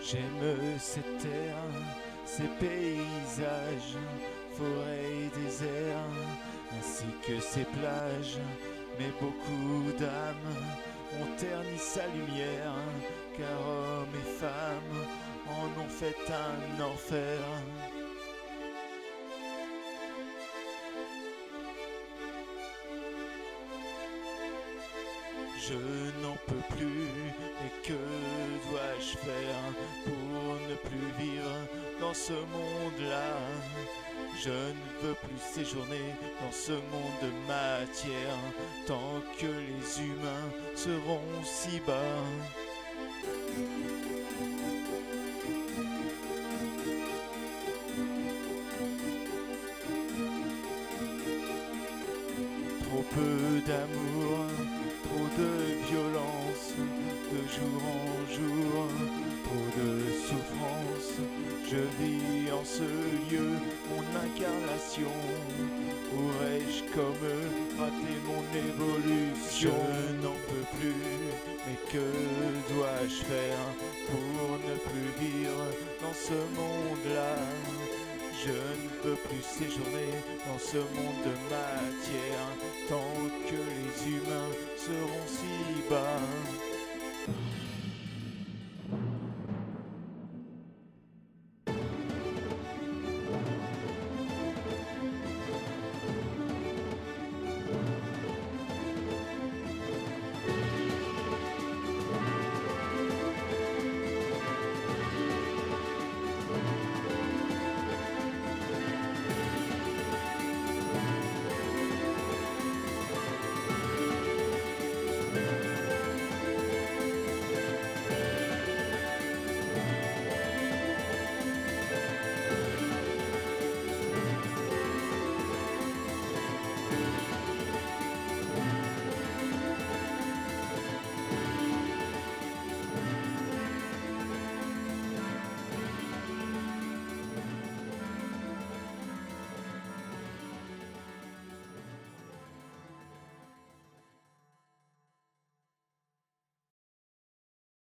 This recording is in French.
J'aime cette terre, ces paysages, forêts et déserts, ainsi que ces plages. Mais beaucoup d'âmes ont terni sa lumière, car hommes et femmes en ont fait un enfer. Je n'en peux plus, mais que dois-je faire pour ne plus vivre dans ce monde-là? Je ne veux plus séjourner dans ce monde de matière, tant que les humains seront si bas. Trop peu d'amour, trop de violence, de jour en jour, trop de souffrance. Je vis en ce lieu mon incarnation. Pourrais-je comme eux rater mon évolution? Je n'en peux plus, mais que dois-je faire pour ne plus vivre dans ce monde-là? Je ne veux plus séjourner dans ce monde de matière, tant que les humains seront si bas.